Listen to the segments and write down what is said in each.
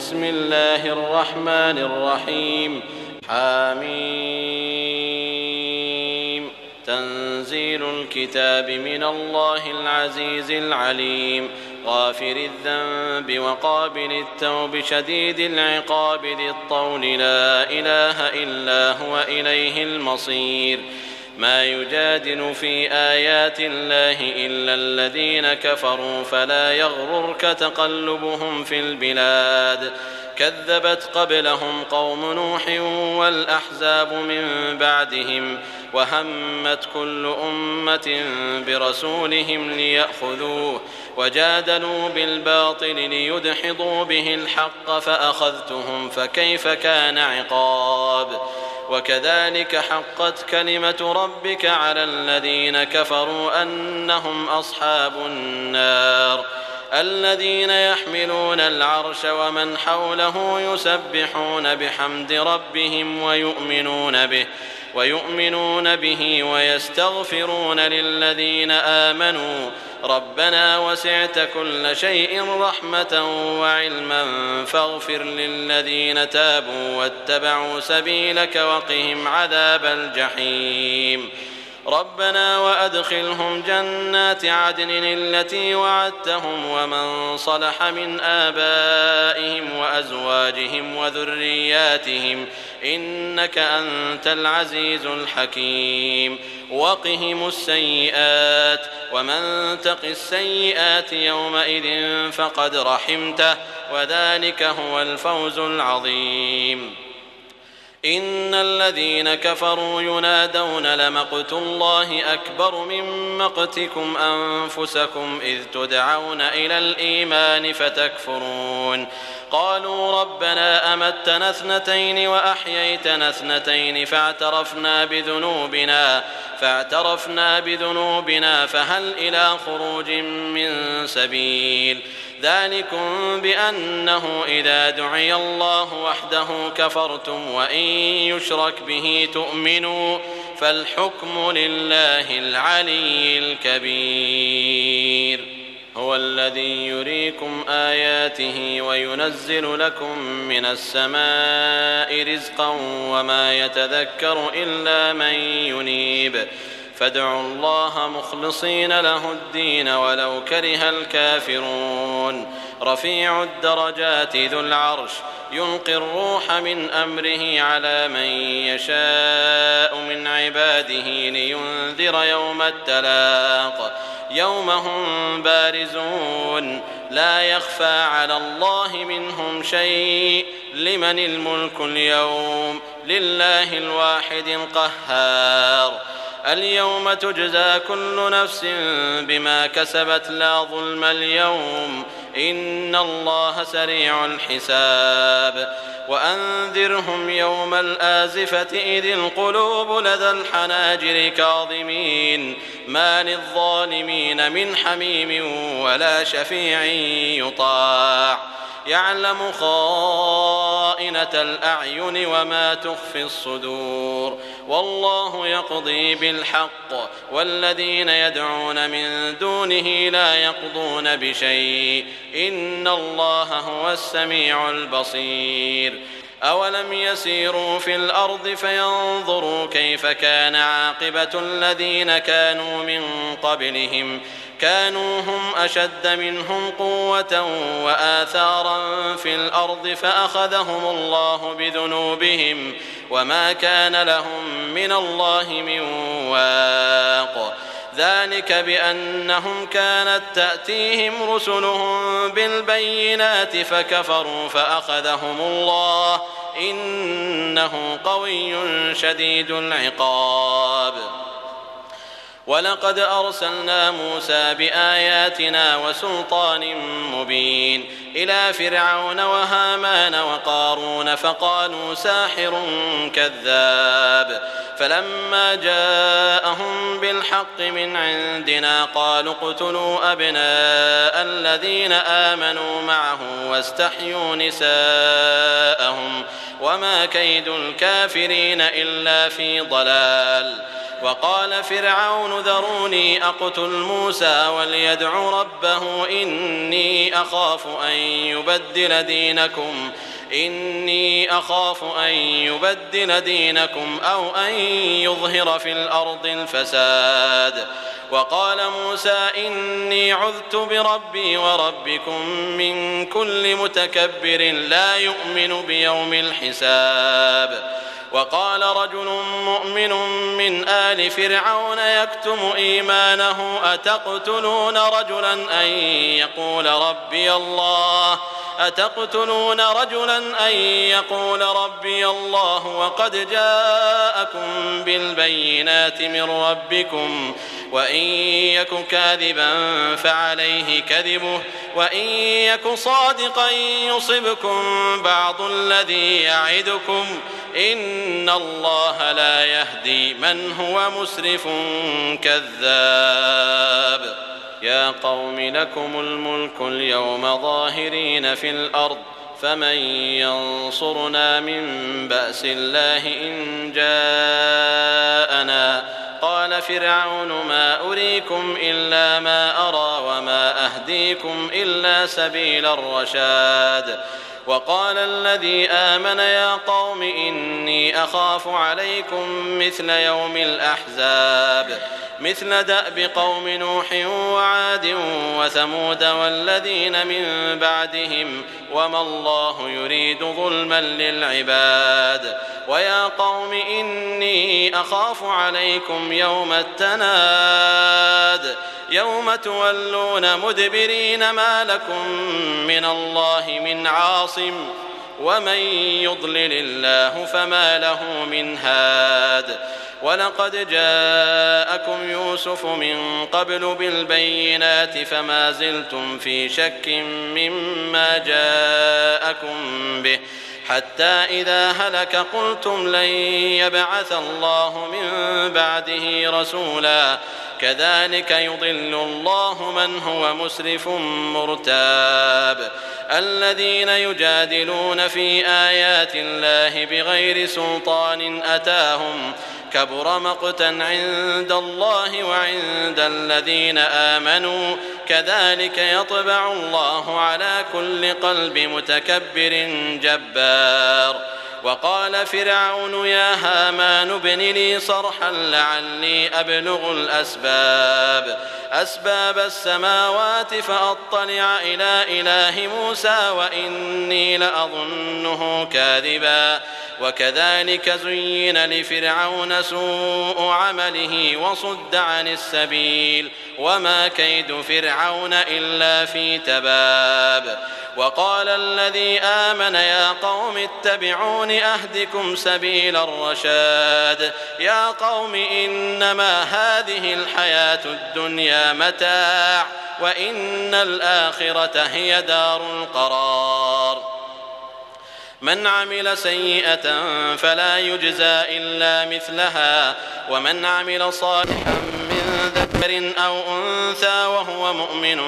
بسم الله الرحمن الرحيم. حميم. تنزيل الكتاب من الله العزيز العليم، غافر الذنب وقابل التوب شديد العقاب ذي الطول لا إله إلا هو إليه المصير. ما يجادل في آيات الله إلا الذين كفروا فلا يغررك تقلبهم في البلاد. كذبت قبلهم قوم نوح والأحزاب من بعدهم، وهمت كل أمة برسولهم ليأخذوه، وجادلوا بالباطل ليدحضوا به الحق فأخذتهم فكيف كان عقاب. وكذلك حقت كلمة ربك على الذين كفروا أنهم أصحاب النار. الذين يحملون العرش ومن حوله يسبحون بحمد ربهم ويؤمنون به ويستغفرون للذين آمنوا ربنا وسعت كل شيء رحمة وعلما فاغفر للذين تابوا واتبعوا سبيلك وقهم عذاب الجحيم. ربنا وأدخلهم جنات عدن التي وعدتهم ومن صلح من آبائهم وأزواجهم وذرياتهم إنك أنت العزيز الحكيم. وقهم السيئات ومن تق السيئات يومئذ فقد رحمته وذلك هو الفوز العظيم. إن الذين كفروا ينادون لمقت الله أكبر من مقتكم أنفسكم إذ تدعون إلى الإيمان فتكفرون. قالوا ربنا أمتنا اثنتين وأحييتنا اثنتين فاعترفنا بذنوبنا فهل إلى خروج من سبيل. ذلكم بأنه إذا دعي الله وحده كفرتم وإن يشرك به تؤمنوا فالحكم لله العلي الكبير. هو الذي يريكم آياته وينزل لكم من السماء رزقا وما يتذكر إلا من ينيب. فادعوا الله مخلصين له الدين ولو كره الكافرون. رفيع الدرجات ذو العرش يلقي الروح من أمره على من يشاء من عباده لينذر يوم التلاق يوم هم بارزون لا يخفى على الله منهم شيء. لمن الملك اليوم لله الواحد القهار. اليوم تجزى كل نفس بما كسبت لا ظلم اليوم إن الله سريع الحساب. وأنذرهم يوم الآزفة إذ القلوب لدى الحناجر كاظمين ما للظالمين من حميم ولا شفيع يطاع. يعلم خائنة الأعين وما تخفي الصدور والله يقضي بالحق والذين يدعون من دونه لا يقضون بشيء إن الله هو السميع البصير. أولم يسيروا في الأرض فينظروا كيف كان عاقبة الذين كانوا من قبلهم كانوا هم أشد منهم قوة وآثارا في الأرض فأخذهم الله بذنوبهم وما كان لهم من الله من واق. ذلك بأنهم كانت تأتيهم رسلهم بالبينات فكفروا فأخذهم الله إنه قوي شديد العقاب. ولقد أرسلنا موسى بآياتنا وسلطان مبين إلى فرعون وهامان وقارون فقالوا ساحر كذاب. فلما جاءهم بالحق من عندنا قالوا اقتلوا أبناء الذين آمنوا معه واستحيوا نساءهم وما كيد الكافرين إلا في ضلال. وقال فرعون ذروني أقتل موسى وليدع ربه إني أخاف أن يبدل دينكم أو أن يظهر في الأرض الفساد. وقال موسى إني عذت بربي وربكم من كل متكبر لا يؤمن بيوم الحساب. وقال رجل مؤمن من آل فرعون يكتم إيمانه أتقتلون رجلا أن يقول ربي الله وقد جاءكم بالبينات من ربكم وإن يك كاذبا فعليه كذبه وإن يك صادقا يصبكم بعض الذي يعدكم إن الله لا يهدي من هو مسرف كذاب. يا قوم لكم الملك اليوم ظاهرين في الأرض فمن ينصرنا من بأس الله إن جاءنا. قال فرعون ما أريكم إلا ما أرى وما أهديكم إلا سبيل الرشاد. وقال الذي آمن يا قوم إني أخاف عليكم مثل يوم الأحزاب مثل دأب قوم نوح وعاد وثمود والذين من بعدهم وما الله يريد ظلما للعباد. ويا قوم إني أخاف عليكم يوم التناد يوم تولون مدبرين ما لكم من الله من عاصم ومن يضلل الله فما له من هاد. ولقد جاءكم يوسف من قبل بالبينات فما زلتم في شك مما جاءكم به حتى إذا هلك قلتم لن يبعث الله من بعده رسولا كذلك يضل الله من هو مسرف مرتاب. الذين يجادلون في آيات الله بغير سلطان أتاهم كبر مقتا عند الله وعند الذين آمنوا كذلك يطبع الله على كل قلب متكبر جبار. وقال فرعون يا هامان ابن لي صرحا لعلي أبلغ أسباب السماوات فأطلع إلى إله موسى وإني لأظنه كاذبا. وكذلك زين لفرعون سوء عمله وصد عن السبيل وما كيد فرعون إلا في تباب. وقال الذي آمن يا قوم اتبعون أهدكم سبيل الرشاد. يا قوم إنما هذه الحياة الدنيا متاع وإن الآخرة هي دار القرار. من عمل سيئة فلا يجزى إلا مثلها ومن عمل صالحا من ذكر أو أنثى وهو مؤمن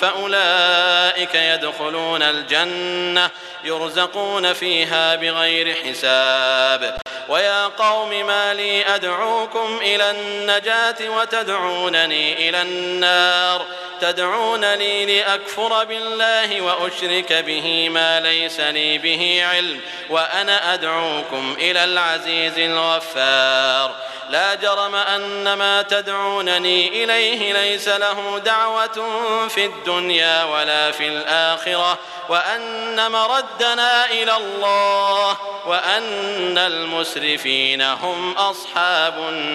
فأولئك يدخلون الجنة يرزقون فيها بغير حساب. ويا قوم ما لي أدعوكم إلى النجاة وتدعونني إلى النار تدعونني لأكفر بالله وأشرك به ما ليس لي به علم وأنا أدعوكم إلى العزيز الغفار. لا جرم أن ما تدعونني إليه ليس له دعوة في الدنيا ولا في الآخرة وأن مردنا إلى الله وأن المسرفين هم أصحاب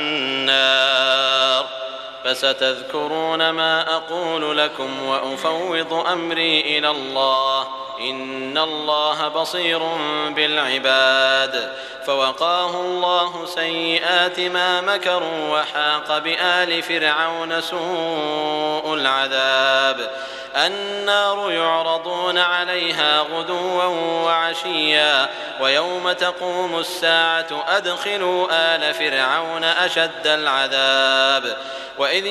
النار. فستذكرون ما أقول لكم وأفوض أمري إلى الله إن الله بصير بالعباد. فوقاه الله سيئات ما مكروا وحاق بآل فرعون سوء العذاب. النار يعرضون عليها غدوا وعشيا ويوم تقوم الساعة أدخلوا آل فرعون أشد العذاب. وإذ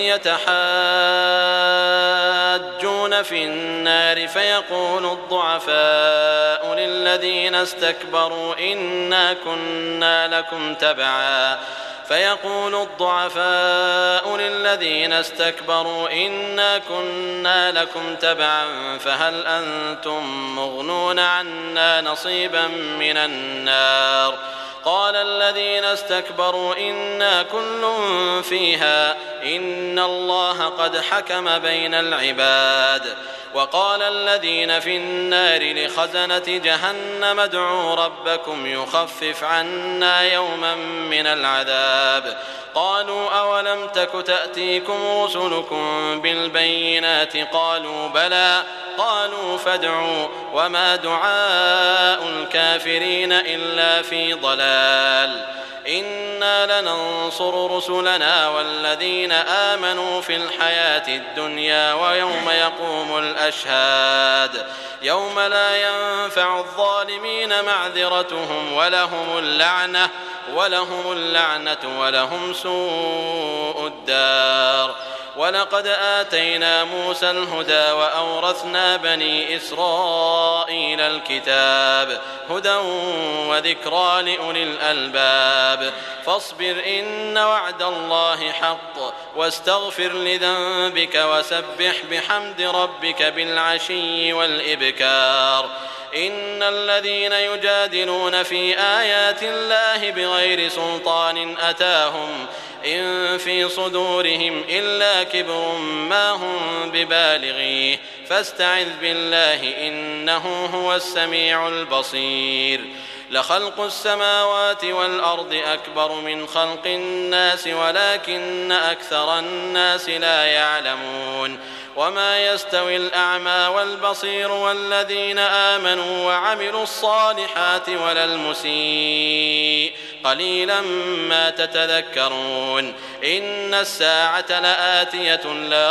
يتحاجون في النار فيقول الضعفاء للذين استكبروا إنا كنا لكم تبعا فيقول الضعفاء للذين استكبروا إنا كنا لكم تبعا فهل أنتم مغنون عنا نصيبا من النار قال الذين استكبروا إنا كل فيها إن الله قد حكم بين العباد وقال الذين في النار لخزنة جهنم ادعوا ربكم يخفف عنا يوما من العذاب قالوا أولم تك تأتيكم رسلكم بالبينات قالوا بلى قالوا فادعوا وما دعاء الكافرين إلا في ضلال إنا لننصر رسلنا والذين آمنوا في الحياة الدنيا ويوم يقوم الأشهاد يوم لا ينفع الظالمين معذرتهم ولهم اللعنة ولهم سوء الدار ولقد آتينا موسى الهدى وأورثنا بني إسرائيل الكتاب هدى وذكرى لأولي الألباب فاصبر إن وعد الله حق واستغفر لذنبك وسبح بحمد ربك بالعشي والإبكار إن الذين يجادلون في آيات الله بغير سلطان أتاهم إن في صدورهم إلا كبر ما هم ببالغيه فاستعذ بالله إنه هو السميع البصير لخلق السماوات والأرض أكبر من خلق الناس ولكن أكثر الناس لا يعلمون وما يستوي الأعمى والبصير والذين آمنوا وعملوا الصالحات ولا المسيء قليلا ما تتذكرون إن الساعة لآتية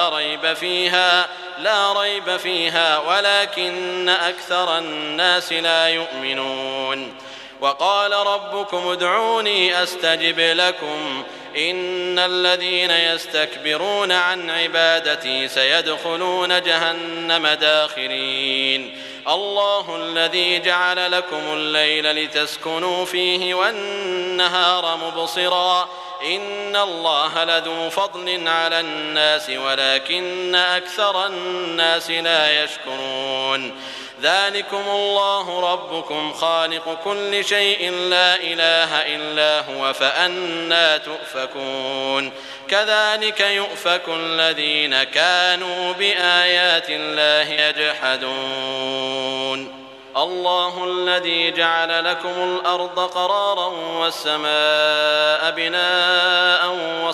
لا ريب فيها ولكن أكثر الناس لا يؤمنون وقال ربكم ادعوني أستجب لكم إن الذين يستكبرون عن عبادتي سيدخلون جهنم داخرين الله الذي جعل لكم الليل لتسكنوا فيه والنهار مبصرا إن الله لذو فضل على الناس ولكن أكثر الناس لا يشكرون ذلكم الله ربكم خالق كل شيء لا إله إلا هو فأنى تؤفكون كذلك يؤفك الذين كانوا بآيات الله يجحدون الله الذي جعل لكم الأرض قرارا والسماء بناء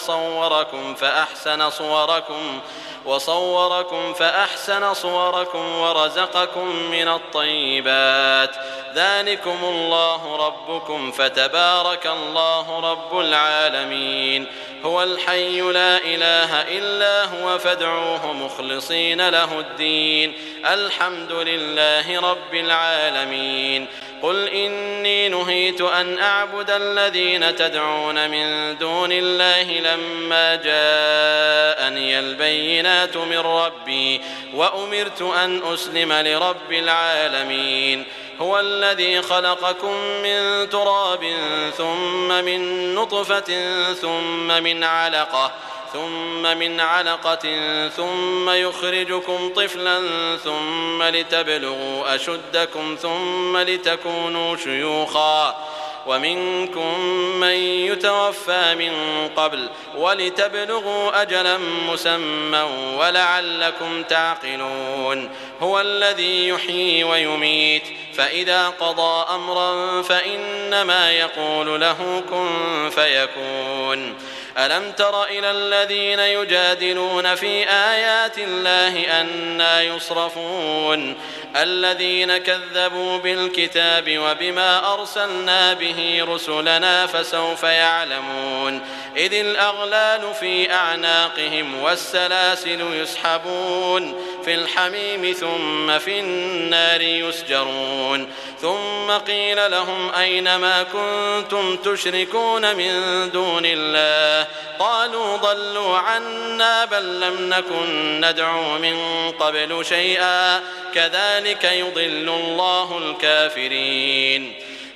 وصوركم فأحسن صوركم ورزقكم من الطيبات ذلكم الله ربكم فتبارك الله رب العالمين هو الحي لا إله إلا هو فادعوه مخلصين له الدين الحمد لله رب العالمين قل إني نهيت أن أعبد الذين تدعون من دون الله لما جاءني البينات من ربي وأمرت أن أسلم لرب العالمين هو الذي خلقكم من تراب ثم من نطفة ثم من علقة ثم يخرجكم طفلا ثم لتبلغوا أشدكم ثم لتكونوا شيوخا ومنكم من يتوفى من قبل ولتبلغوا أجلا مسمى ولعلكم تعقلون هو الذي يحيي ويميت فإذا قضى أمرا فإنما يقول له كن فيكون ألم تر إلى الذين يجادلون في آيات الله أنى يصرفون الذين كذبوا بالكتاب وبما أرسلنا به رسلنا فسوف يعلمون إذ الأغلال في أعناقهم والسلاسل يسحبون في الحميم ثم في النار يسجرون ثم قيل لهم أين ما كنتم تشركون من دون الله قالوا ضلوا عنا بل لم نكن ندعو من قبل شيئا كذلك يضل الله الكافرين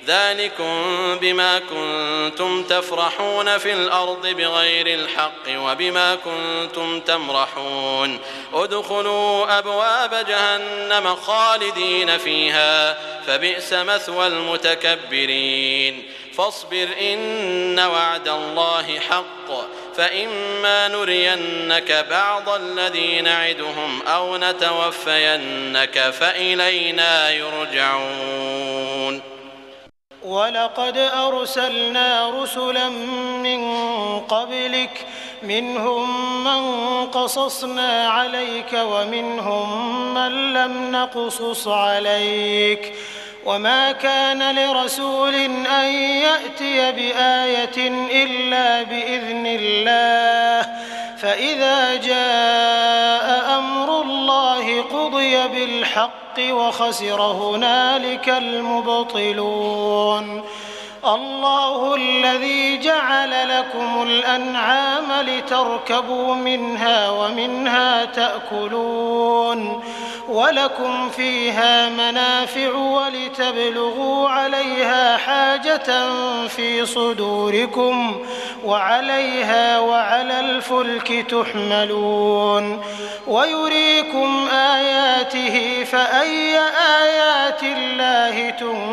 ذلكم بما كنتم تفرحون في الأرض بغير الحق وبما كنتم تمرحون ادخلوا أبواب جهنم خالدين فيها فبئس مثوى المتكبرين فاصبر إن وعد الله حق فإما نرينك بعض الذي نعدهم أو نتوفينك فإلينا يرجعون. ولقد أرسلنا رسلا من قبلك منهم من قصصنا عليك ومنهم من لم نقصص عليك وما كان لرسول أن يأتي بآية إلا بإذن الله فإذا جاء أمر الله قضي بالحق وخسر هنالك المبطلون. الله الذي جعل لكم الأنعام لتركبوا منها ومنها تأكلون ولكم فيها منافع ولتبلغوا عليها حاجة في صدوركم وعليها وعلى الفلك تحملون ويريكم آياته فأي آيات الله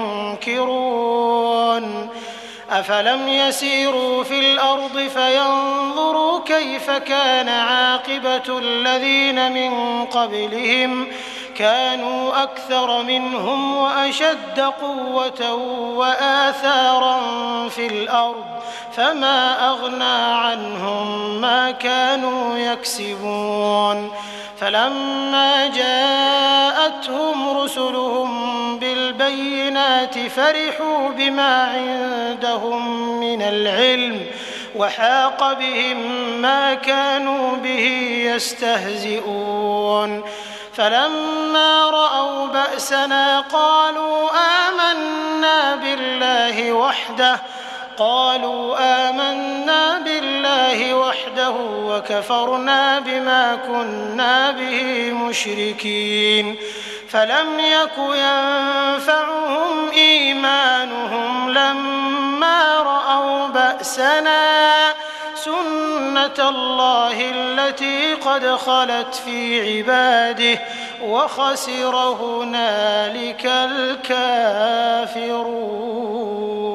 تنكرون. أفلم يسيروا في الأرض فينظروا كيف كان عاقبة الذين من قبلهم كانوا أكثر منهم وأشد قوة وآثارا في الأرض فما أغنى عنهم ما كانوا يكسبون. فلما جاءتهم رسلهم بالبينات فرحوا بما عندهم من العلم وحاق بهم ما كانوا به يستهزئون. فلما رأوا بأسنا قالوا آمنا بالله وحده وكفرنا بما كنا به مشركين. فلم يك ينفعهم إيمانهم لما رأوا بأسنا سنة الله التي قد خلت في عباده وخسر هنالك الكافرون.